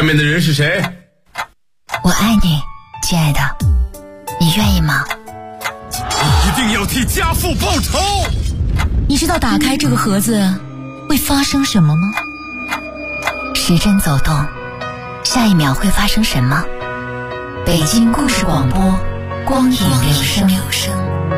面的人是谁？ 我爱你，亲爱的，你愿意吗？ 一定要替家父报仇！ 你知道打开这个盒子会发生什么吗？时针走动，下一秒会发生什么？北京故事广播，光影留声。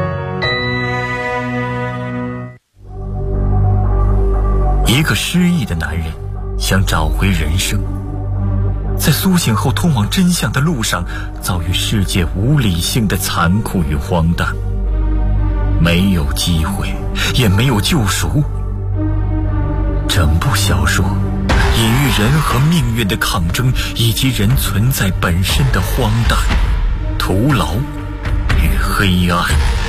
一个失忆的男人想找回人生，在苏醒后通往真相的路上，遭遇世界无理性的残酷与荒诞，没有机会，也没有救赎。整部小说隐喻人和命运的抗争，以及人存在本身的荒诞、徒劳与黑暗。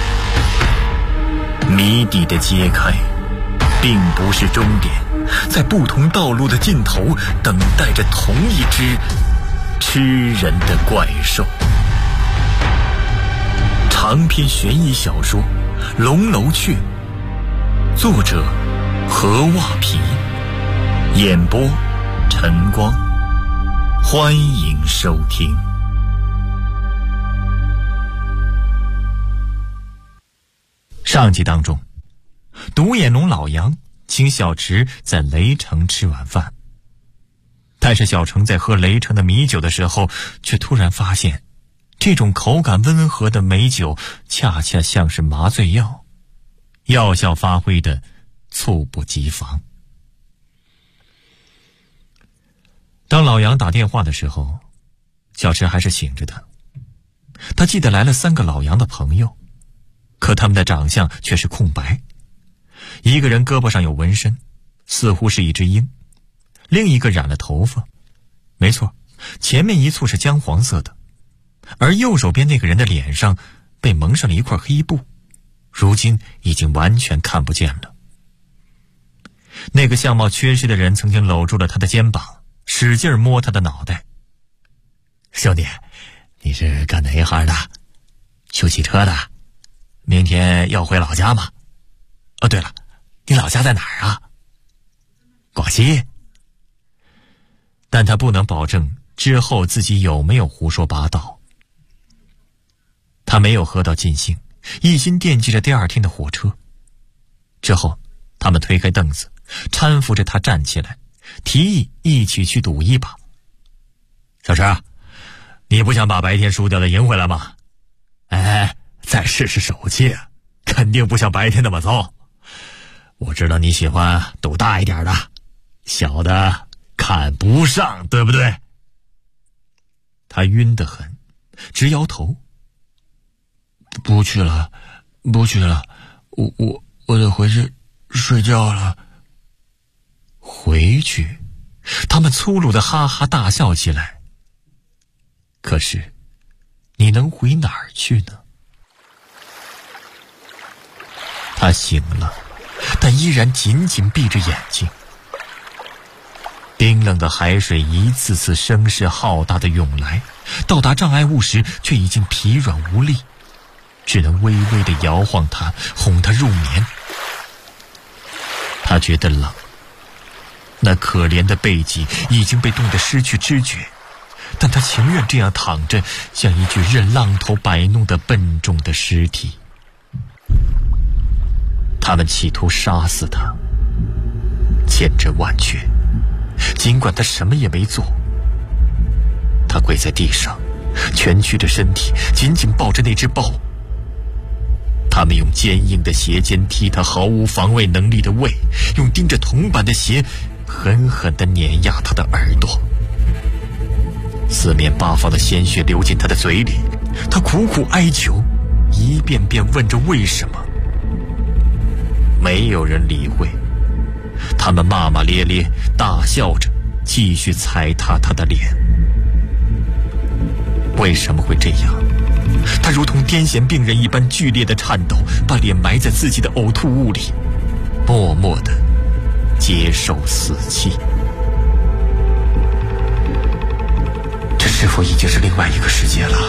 谜底的揭开并不是终点，在不同道路的尽头等待着同一只吃人的怪兽。长篇悬疑小说《龙楼雀》，作者何袜皮，演播晨光，欢迎收听。上集当中，独眼龙老杨请小池在雷城吃晚饭，但是小程在喝雷城的米酒的时候，却突然发现这种口感温和的美酒恰恰像是麻醉药，药效发挥的猝不及防。当老杨打电话的时候，小池还是醒着的。他记得来了3个老杨的朋友，可他们的长相却是空白。一个人胳膊上有纹身，似乎是一只鹰；另一个染了头发，没错，前面一簇是姜黄色的，而右手边那个人的脸上被蒙上了一块黑布，如今已经完全看不见了。那个相貌缺失的人曾经搂住了他的肩膀，使劲摸他的脑袋。兄弟，你是干哪一行的？修汽车的？明天要回老家吗？哦，对了，你老家在哪儿啊？广西。但他不能保证之后自己有没有胡说八道。他没有喝到尽兴，一心惦记着第2天的火车。之后他们推开凳子，搀扶着他站起来，提议一起去赌一把。小池，你不想把白天输掉的赢回来吗？哎，再试试手气，肯定不像白天那么糟。我知道你喜欢赌大一点的，小的看不上，对不对？他晕得很，直摇头。不去了，我得回去睡觉了。回去？他们粗鲁地哈哈大笑起来。可是，你能回哪儿去呢？他醒了，但依然紧紧闭着眼睛。冰冷的海水一次次声势浩大地涌来，到达障碍物时却已经疲软无力，只能微微地摇晃它，哄它入眠。他觉得冷，那可怜的背脊已经被冻得失去知觉，但他情愿这样躺着，像一具任浪头摆弄的笨重的尸体。他们企图杀死他，千真万确，尽管他什么也没做。他跪在地上，蜷曲着身体，紧紧抱着那只豹。他们用坚硬的鞋尖踢他毫无防卫能力的胃，用钉着铜板的鞋狠狠地碾压他的耳朵。四面八方的鲜血流进他的嘴里，他苦苦哀求，一遍遍问着为什么。没有人理会，他们骂骂咧咧，大笑着，继续踩踏他的脸。为什么会这样？他如同癫痫病人一般剧烈的颤抖，把脸埋在自己的呕吐物里，默默地接受死期。这是否已经是另外一个世界了？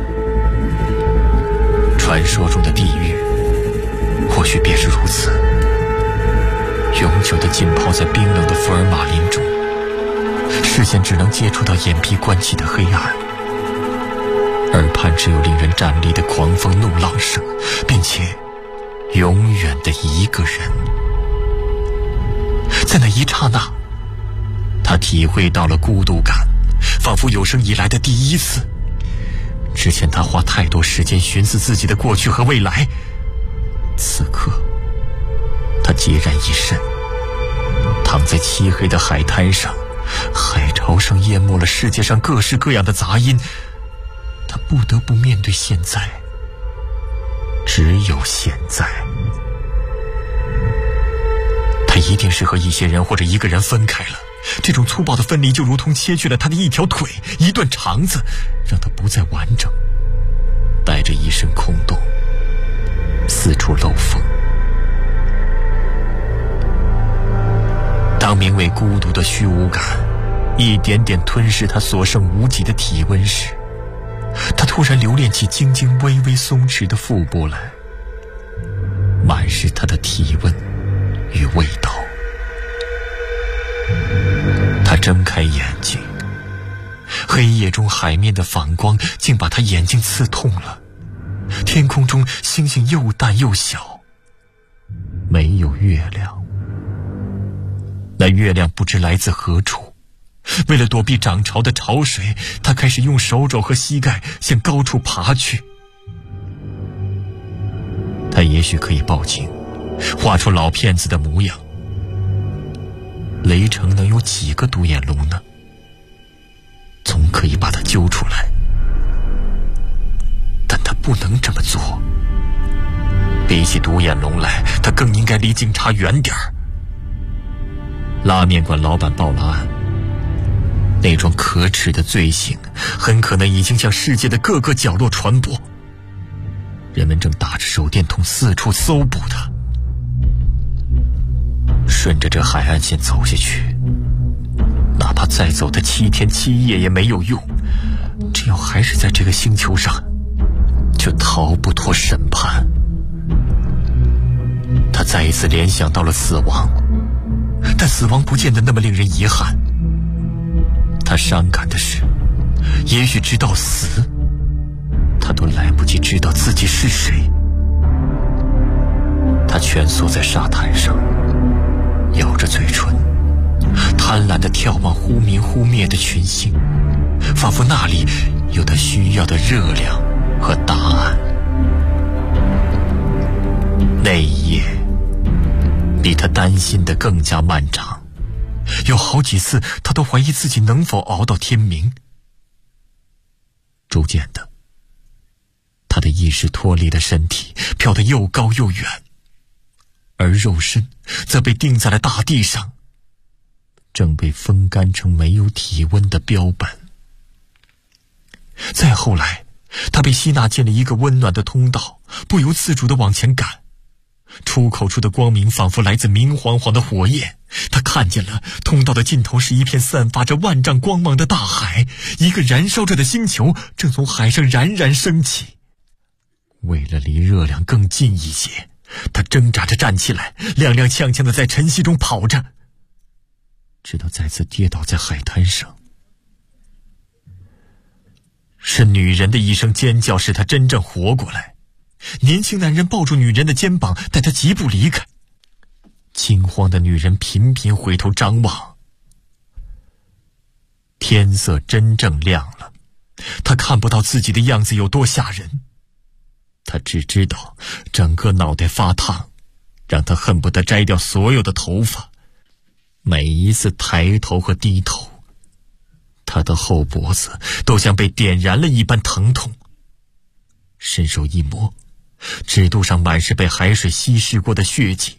传说中的地狱，或许便是如此，永久地浸泡在冰冷的福尔马林中。 视线只能接触到眼皮关起的黑暗，耳畔只有令人战栗的狂风怒浪声，并且永远的一个人。在那一刹那，他体会到了孤独感，仿佛有生以来的第一次。之前他花太多时间寻思自己的过去和未来，此刻他孑然一身，躺在漆黑的海滩上，海潮声淹没了世界上各式各样的杂音，他不得不面对现在，只有现在。他一定是和一些人或者一个人分开了，这种粗暴的分离就如同切去了他的一条腿，一段肠子，让他不再完整，带着一身空洞，四处漏风。当名为孤独的虚无感一点点吞噬他所剩无几的体温时，他突然留恋起晶晶微微松弛的腹部来，满是他的体温与味道。他睁开眼睛，黑夜中海面的反光竟把他眼睛刺痛了。天空中星星又淡又小，没有月亮。那月亮不知来自何处，为了躲避涨潮的潮水，他开始用手肘和膝盖向高处爬去。他也许可以报警，画出老骗子的模样。雷城能有几个独眼龙呢？总可以把他揪出来，但他不能这么做。比起独眼龙来，他更应该离警察远点儿。拉面馆老板报了案，那桩可耻的罪行很可能已经向世界的各个角落传播，人们正打着手电筒四处搜捕他。顺着这海岸线走下去，哪怕再走的7天7夜也没有用，只要还是在这个星球上，就逃不脱审判。他再一次联想到了死亡，但死亡不见得那么令人遗憾。他伤感的是，也许直到死，他都来不及知道自己是谁。他蜷缩在沙滩上，咬着嘴唇，贪婪地眺望忽明忽灭的群星，仿佛那里有他需要的热量和答案。那一夜比他担心的更加漫长，有好几次他都怀疑自己能否熬到天明。逐渐的，他的意识脱离了身体，飘得又高又远，而肉身则被钉在了大地上，正被风干成没有体温的标本。再后来，他被吸纳进了一个温暖的通道，不由自主地往前赶。出口处的光明仿佛来自明晃晃的火焰，他看见了通道的尽头是一片散发着万丈光芒的大海，一个燃烧着的星球正从海上冉冉升起。为了离热量更近一些，他挣扎着站起来，踉踉跄跄地在晨曦中跑着，直到再次跌倒在海滩上。是女人的一声尖叫使他真正活过来。年轻男人抱住女人的肩膀，带她疾步离开。惊慌的女人频频回头张望。天色真正亮了，她看不到自己的样子有多吓人，她只知道整个脑袋发烫，让她恨不得摘掉所有的头发。每一次抬头和低头，她的后脖子都像被点燃了一般疼痛。伸手一摸，指肚上满是被海水稀释过的血迹。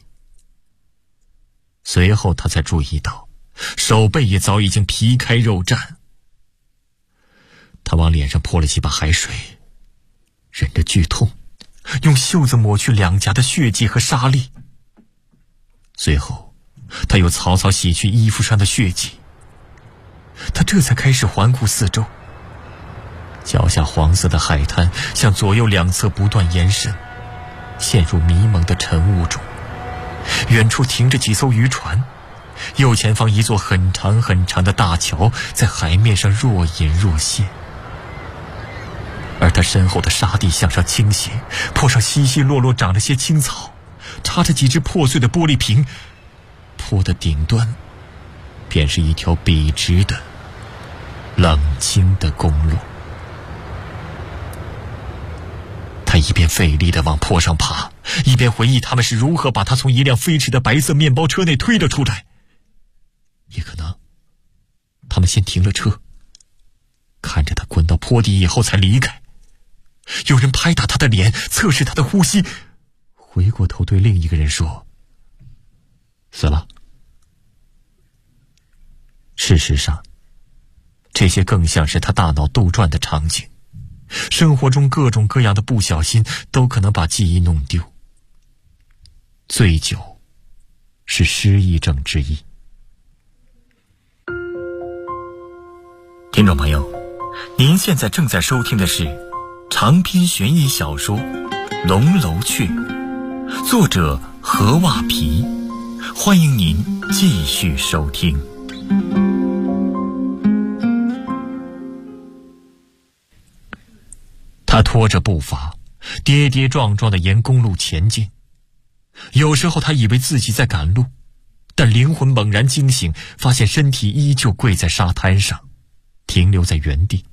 随后他才注意到，手背也早已经皮开肉绽。他往脸上泼了几把海水，忍着剧痛，用袖子抹去两颊的血迹和沙粒。随后他又草草洗去衣服上的血迹。他这才开始环顾四周。脚下黄色的海滩向左右两侧不断延伸，陷入迷蒙的晨雾中。远处停着几艘渔船， 右前方一座很长很长的大桥在海面上若隐若现，而他身后的沙地向上倾斜，坡上稀稀落落长着些青草，插着几只破碎的玻璃瓶，坡的顶端便是一条笔直的冷清的公路。他一边费力地往坡上爬，一边回忆他们是如何把他从一辆飞驰的白色面包车内推了出来。也可能他们先停了车，看着他滚到坡底以后才离开。有人拍打他的脸，测试他的呼吸，回过头对另一个人说：死了。事实上，这些更像是他大脑杜撰的场景，生活中各种各样的不小心都可能把记忆弄丢。醉酒是失忆症之一。听众朋友，您现在正在收听的是长篇悬疑小说《龙楼雀》，作者何瓦皮，欢迎您继续收听。他拖着步伐，跌跌撞撞地沿公路前进。有时候他以为自己在赶路，但灵魂猛然惊醒，发现身体依旧跪在沙滩上，停留在原地。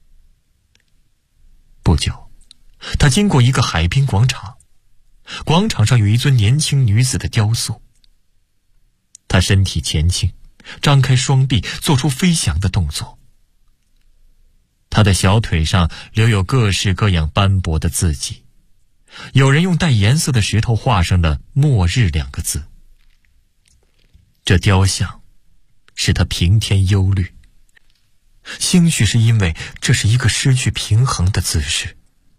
不久，他经过一个海滨广场，广场上有一尊年轻女子的雕塑。她身体前倾，张开双臂，做出飞翔的动作。她的小腿上留有各式各样斑驳的字迹，有人用带颜色的石头画上了“末日”2个字。这雕像使他平添忧虑，兴许是因为这是一个失去平衡的姿势。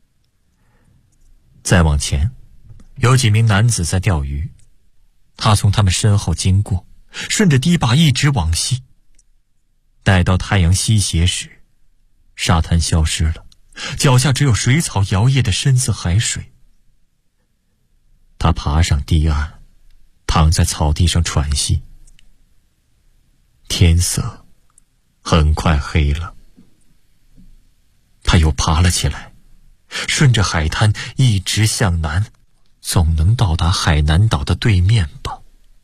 再往前，有几名男子在钓鱼，他从他们身后经过，顺着堤坝一直往西。待到太阳西斜时，沙滩消失了，脚下只有水草摇曳的深色海水。他爬上堤岸，躺在草地上喘息。天色很快黑了，他又爬了起来，顺着海滩一直向南，总能到达海南岛的对面吧。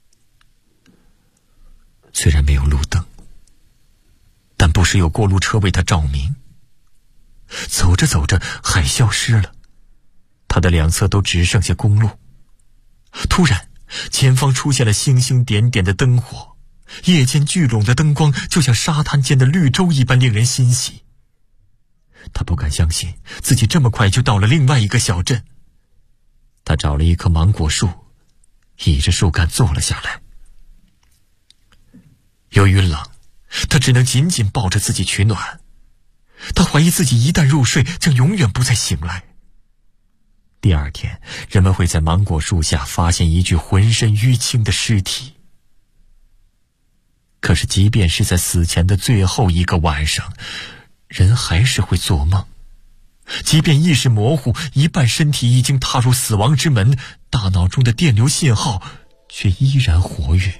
虽然没有路灯，但不时有过路车为他照明。走着走着，海消失了，他的两侧都只剩下公路。突然，前方出现了星星点点的灯火，夜间聚拢的灯光就像沙滩间的绿洲一般令人欣喜。他不敢相信自己这么快就到了另外一个小镇。他找了一棵芒果树，倚着树干坐了下来。由于冷，他只能紧紧抱着自己取暖。他怀疑自己一旦入睡，将永远不再醒来。第二天，人们会在芒果树下发现一具浑身淤青的尸体。可是即便是在死前的最后一个晚上，人还是会做梦。即便意识模糊，一半身体已经踏入死亡之门，大脑中的电流信号却依然活跃。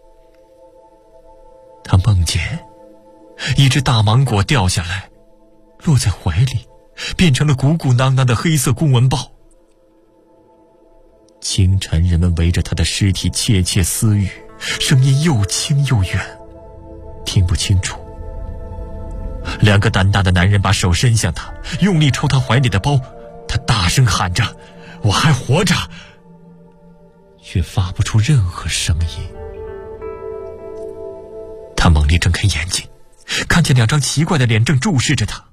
他梦见一只大芒果掉下来，落在怀里，变成了鼓鼓囊囊的黑色公文包。清晨，人们围着他的尸体窃窃私语，声音又轻又远，听不清楚。两个胆大的男人把手伸向他，用力抽他怀里的包。他大声喊着：“我还活着！”却发不出任何声音。他猛力睁开眼睛，看见两张奇怪的脸正注视着他。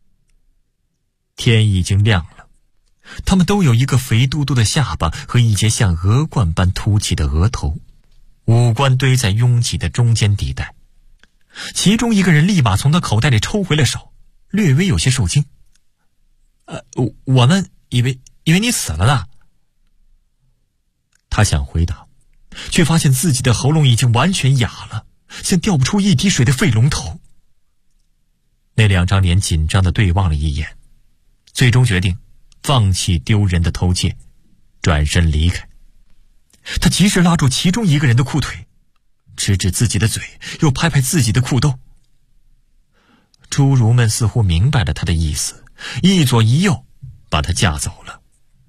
天已经亮了，他们都有一个肥嘟嘟的下巴和一截像鹅冠般凸起的额头，五官堆在拥挤的中间地带。其中一个人立马从他口袋里抽回了手，略微有些受惊。我们以为你死了呢。他想回答，却发现自己的喉咙已经完全哑了，像掉不出一滴水的废龙头。那两张脸紧张地对望了一眼，最终决定放弃丢人的偷窃，转身离开。他及时拉住其中一个人的裤腿， 指指自己的嘴，又拍拍自己的裤兜。侏儒们似乎明白了他的意思，一左一右把他架走了。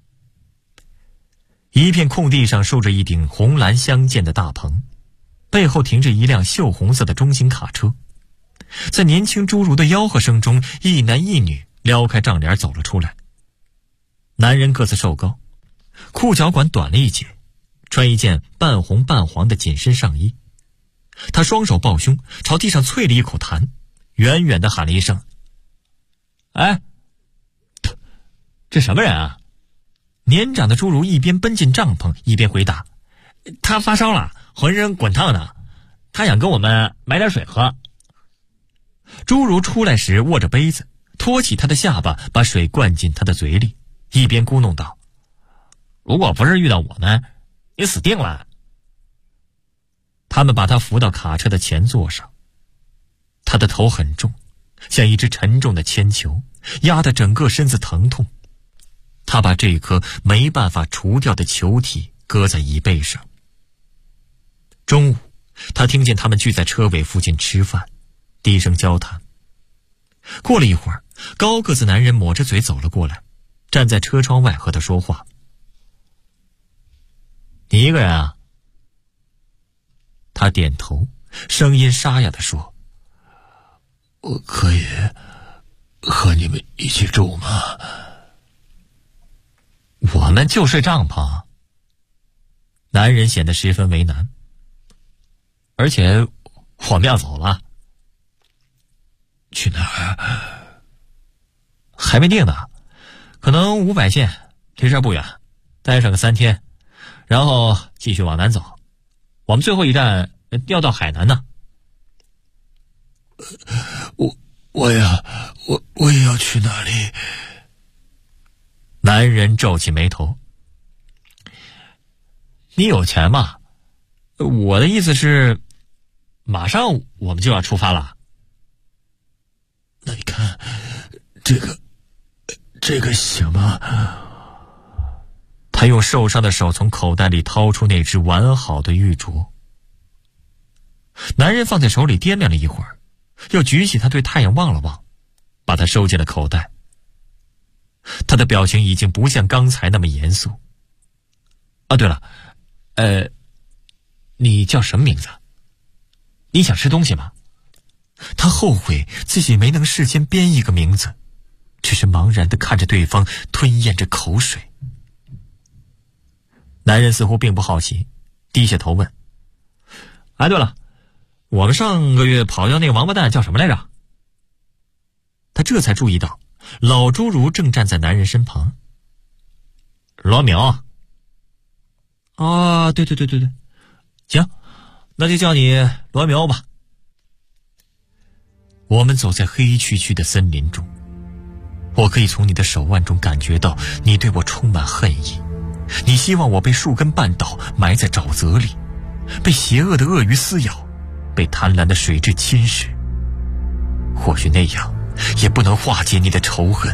一片空地上竖着一顶红蓝相间的大棚，背后停着一辆锈红色的中型卡车。在年轻侏儒的吆喝声中，一男一女撩开帐帘走了出来。男人个子瘦高，裤脚管短了一截，穿一件半红半黄的紧身上衣。他双手抱胸，朝地上啐了一口痰，远远地喊了一声：“哎，这什么人啊？”年长的侏儒一边奔进帐篷，一边回答：“他发烧了，浑身滚烫的，他想跟我们买点水喝。”侏儒出来时握着杯子，托起他的下巴，把水灌进他的嘴里，一边咕哝道：“如果不是遇到我们，你死定了。”他们把他扶到卡车的前座上，他的头很重，像一只沉重的铅球，压得整个身子疼痛。他把这颗没办法除掉的球体搁在椅背上。中午，他听见他们聚在车尾附近吃饭，低声交谈。过了一会儿，高个子男人抹着嘴走了过来，站在车窗外和他说话：“你一个人啊？”他点头，声音沙哑地说：“ 我可以和你们一起住吗？”“ 我们就睡帐篷。”男人显得十分为难。“而且我们要走了。”“ 去哪儿？”“ 还没定呢，可能500线，离这儿不远，待上个3天，然后继续往南走。我们最后一站要到海南呢。”“ 我也要去那里。” 男人皱起眉头：“你有钱吗？我的意思是，马上我们就要出发了。”“ 那你看，这个行吗？” 他用受伤的手从口袋里掏出那只完好的玉镯。男人放在手里掂量了一会儿，又举起它对太阳望了望，把它收进了口袋。他的表情已经不像刚才那么严肃。“啊，对了，你叫什么名字？你想吃东西吗？”他后悔自己没能事先编一个名字，只是茫然地看着对方，吞咽着口水。男人似乎并不好奇，低下头问：“哎，对了，我们上个月跑掉那个王八蛋叫什么来着？”他这才注意到老侏儒正站在男人身旁。“罗密欧。”“啊，对，行，那就叫你罗密欧吧。”我们走在黑黢黢的森林中，我可以从你的手腕中感觉到你对我充满恨意。你希望我被树根绊倒，埋在沼泽里，被邪恶的鳄鱼撕咬，被贪婪的水蛭侵蚀。或许那样也不能化解你的仇恨。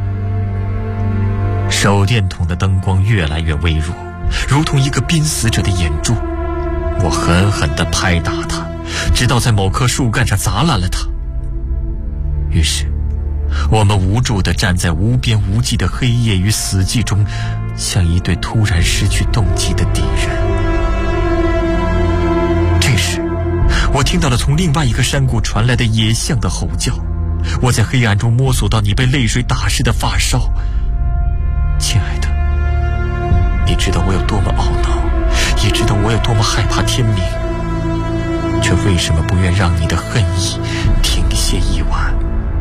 手电筒的灯光越来越微弱，如同一个濒死者的眼珠。我狠狠地拍打它，直到在某棵树干上砸烂了它。于是我们无助地站在无边无际的黑夜与死寂中，像一对突然失去动机的敌人。这时我听到了从另外一个山谷传来的野象的吼叫。我在黑暗中摸索到你被泪水打湿的发梢。亲爱的，你知道我有多么懊恼，也知道我有多么害怕天明，却为什么不愿让你的恨意停歇一晚？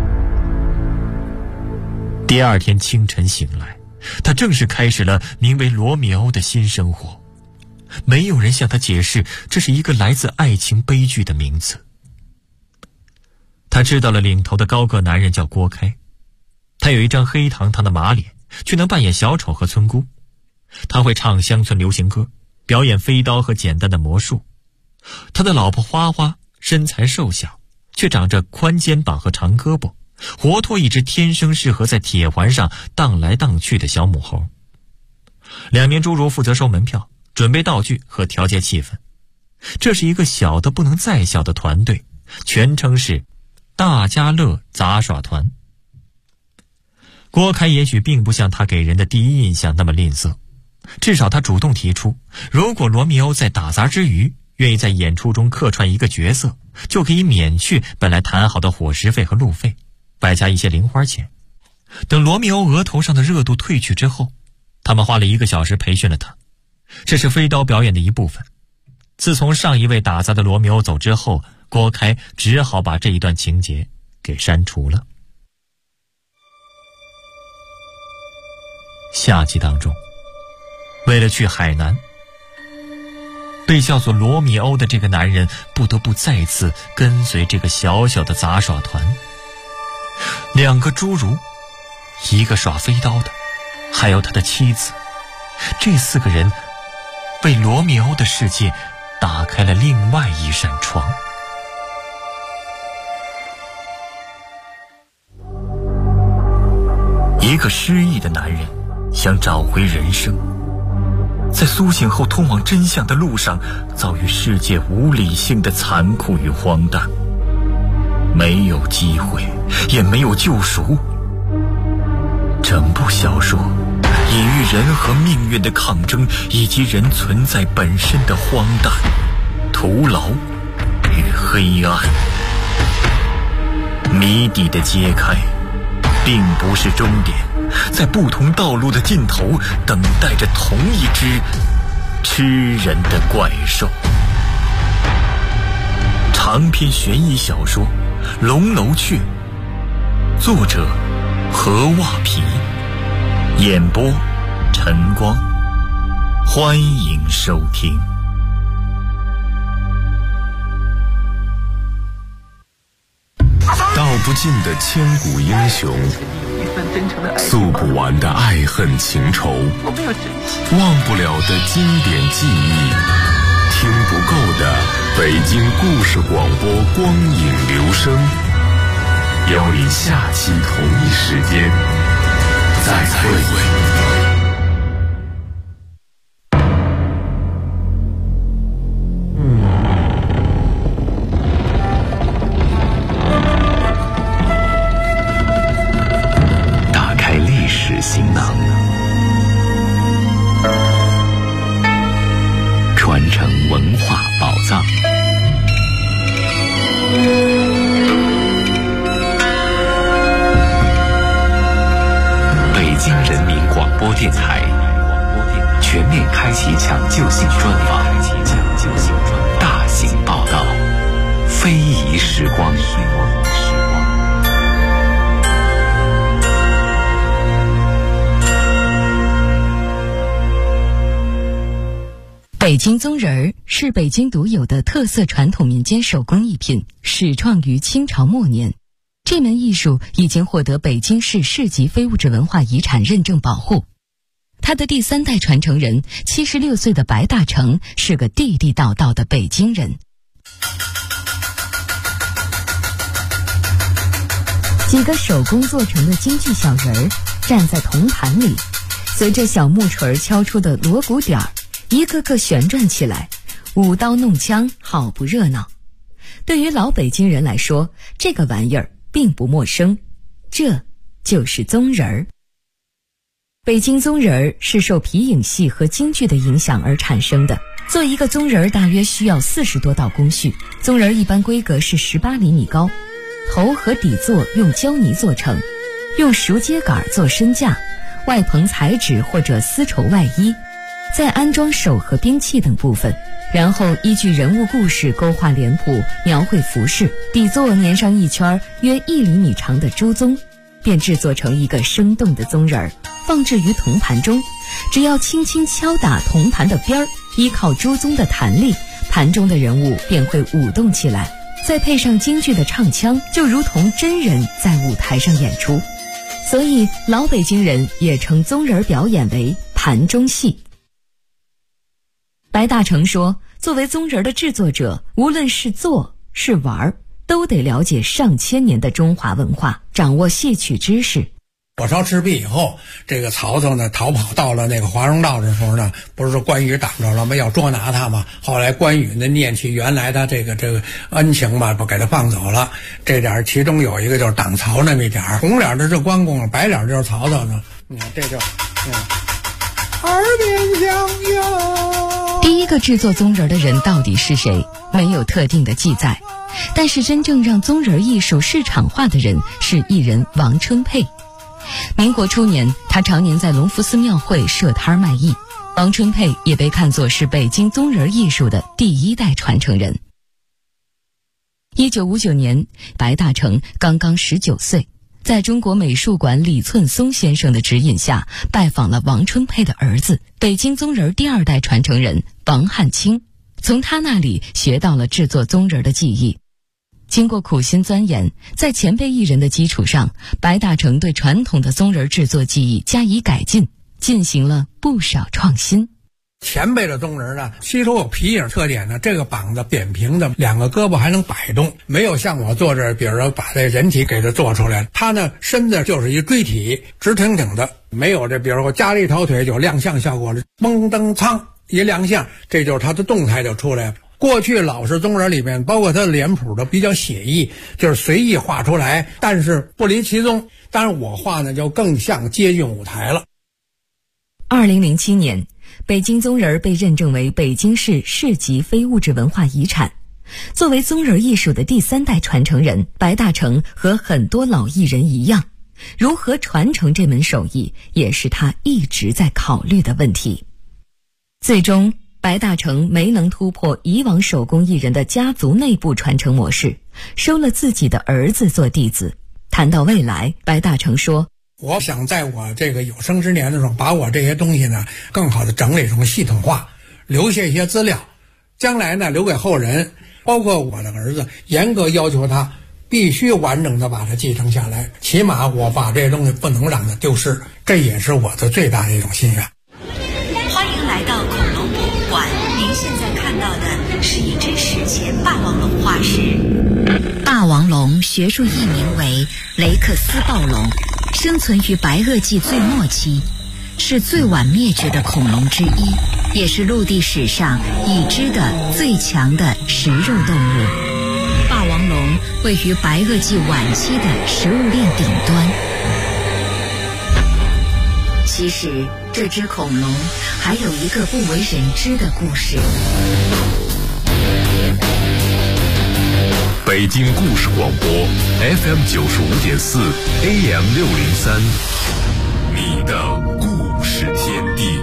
第二天清晨醒来，他正式开始了名为罗密欧的新生活。没有人向他解释这是一个来自爱情悲剧的名字。他知道了领头的高个男人叫郭开，他有一张黑堂堂的马脸，却能扮演小丑和村姑。他会唱乡村流行歌，表演飞刀和简单的魔术。他的老婆花花身材瘦小，却长着宽肩膀和长胳膊，活脱一只天生适合在铁环上荡来荡去的小母猴。2名侏儒负责收门票，准备道具和调节气氛。 这是一个小的不能再小的团队，全称是大家乐杂耍团。郭开也许并不像他给人的第一印象那么吝啬，至少他主动提出，如果罗密欧在打杂之余愿意在演出中客串一个角色，就可以免去本来谈好的伙食费和路费，外加一些零花钱。等罗密欧额头上的热度褪去之后，他们花了1个小时培训了他，这是飞刀表演的一部分。自从上一位打杂的罗密欧走之后，郭开只好把这一段情节给删除了。下集当中，为了去海南，被叫做罗密欧的这个男人不得不再次跟随这个小小的杂耍团。2个侏儒，一个耍飞刀的，还有他的妻子，这4个人为罗密欧的世界打开了另外一扇窗。一个失忆的男人想找回人生，在苏醒后通往真相的路上，遭遇世界无理性的残酷与荒诞，没有机会，也没有救赎。整部小说隐喻人和命运的抗争，以及人存在本身的荒诞、徒劳与黑暗。谜底的揭开并不是终点，在不同道路的尽头等待着同一只吃人的怪兽。长篇悬疑小说《龙楼雀》，作者何袜皮，演播晨光，欢迎收听。 道不尽的千古英雄，诉不完的爱恨情仇，忘不了的经典记忆，听不够的北京故事广播光影留声，邀你下期同一时间再会。行囊，传承文化宝藏。北京人民广播电台全面开启抢救性专访，大型报道，非遗时光。 北京宗人儿是北京独有的特色传统民间手工艺品，始创于清朝末年。这门艺术已经获得北京市市级非物质文化遗产认证保护。他的第3代传承人76岁的白大成是个地地道道的北京人。几个手工做成的京剧小人儿站在铜盘里，随着小木锤敲出的锣鼓点儿，一个个旋转起来，舞刀弄枪，好不热闹。对于老北京人来说，这个玩意儿并不陌生，这就是宗人儿。北京宗人儿是受皮影戏和京剧的影响而产生的。做一个宗人儿大约需要40多道工序。宗人儿一般规格是18厘米高，头和底座用胶泥做成，用熟秸秆做身架，外棚彩纸或者丝绸外衣，再安装手和兵器等部分，然后依据人物故事勾画脸谱，描绘服饰，底座粘上一圈约1厘米长的猪鬃，便制作成一个生动的宗人儿，放置于铜盘中。只要轻轻敲打铜盘的边儿，依靠猪鬃的弹力，盘中的人物便会舞动起来，再配上京剧的唱腔，就如同真人在舞台上演出。所以老北京人也称宗人表演为盘中戏。白大成说，作为宗人的制作者，无论是做是玩，都得了解上千年的中华文化，掌握戏曲知识。 火烧赤壁以后，这个曹操呢逃跑到了那个华容道的时候呢，不是说关羽挡着了吗？要捉拿他嘛。后来关羽呢念起原来他这个恩情吧，不给他放走了。这点其中有一个就是挡曹那么一点，红脸的是关公，白脸就是曹操呢。你看这就，耳边响哟。 第一个制作宗人的人到底是谁？没有特定的记载。但是真正让宗人艺术市场化的人是艺人王春佩。民国初年，他常年在隆福寺庙会设摊卖艺。王春佩也被看作是北京宗人艺术的第一代传承人。1959年，白大成刚刚19岁，在中国美术馆李寸松先生的指引下，拜访了王春佩的儿子，北京宗人第2代传承人王汉卿，从他那里学到了制作宗人的技艺。经过苦心钻研，在前辈艺人的基础上，白大成对传统的宗人制作技艺加以改进，进行了不少创新。 前辈的宗人呢，吸收有皮影特点呢，这个膀子扁平的，2个胳膊还能摆动，没有像我做这，比如说把这人体给它做出来，他呢身子就是一锥体，直挺挺的，没有这，比如说加了一条腿就亮相效果了，嘣噔噌一亮相，这就是他的动态就出来了。过去老式宗人里面，包括他的脸谱都比较写意，就是随意画出来，但是不离其宗。当然我画呢就更像接近舞台了。 2007年，北京宗人被认证为北京市市级非物质文化遗产。作为宗人艺术的第3代传承人，白大成和很多老艺人一样，如何传承这门手艺，也是他一直在考虑的问题。最终，白大成没能突破以往手工艺人的家族内部传承模式，收了自己的儿子做弟子。谈到未来，白大成说， 我想在我这个有生之年的时候，把我这些东西呢更好的整理成系统化，留下一些资料，将来呢留给后人，包括我的儿子，严格要求他必须完整的把它继承下来，起码我把这些东西不能让它丢失，这也是我的最大的一种心愿。 欢迎来到恐龙博物馆，您现在看到的是一只史前霸王龙化石。霸王龙学术译名为雷克斯暴龙，生存于白垩纪最末期，是最晚灭绝的恐龙之一，也是陆地史上已知的最强的食肉动物。霸王龙位于白垩纪晚期的食物链顶端。其实这只恐龙还有一个不为人知的故事。 北京故事广播 FM 95.4 AM 603，你的故事天地。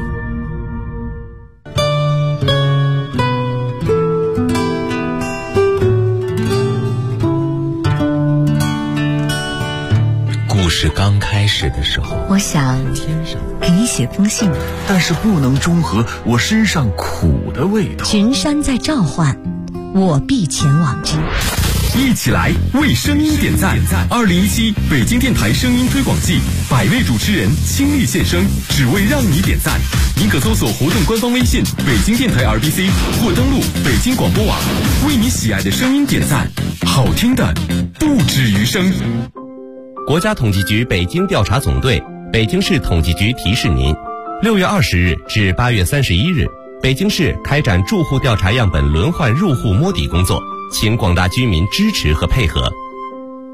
故事刚开始的时候， 我想给你写封信， 但是不能中和我身上苦的味道。 群山在召唤，我必前往之。 一起来为声音点赞！2017北京电台声音推广季，100位主持人倾力献声，只为让你点赞。您可搜索活动官方微信“北京电台 RBC” 或登录北京广播网，为你喜爱的声音点赞，好听的不止于声。 国家统计局北京调查总队、北京市统计局提示您：6月20日至8月31日，北京市开展住户调查样本轮换入户摸底工作，请广大居民支持和配合。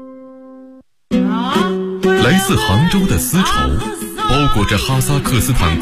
来自杭州的丝绸，包裹着哈萨克斯坦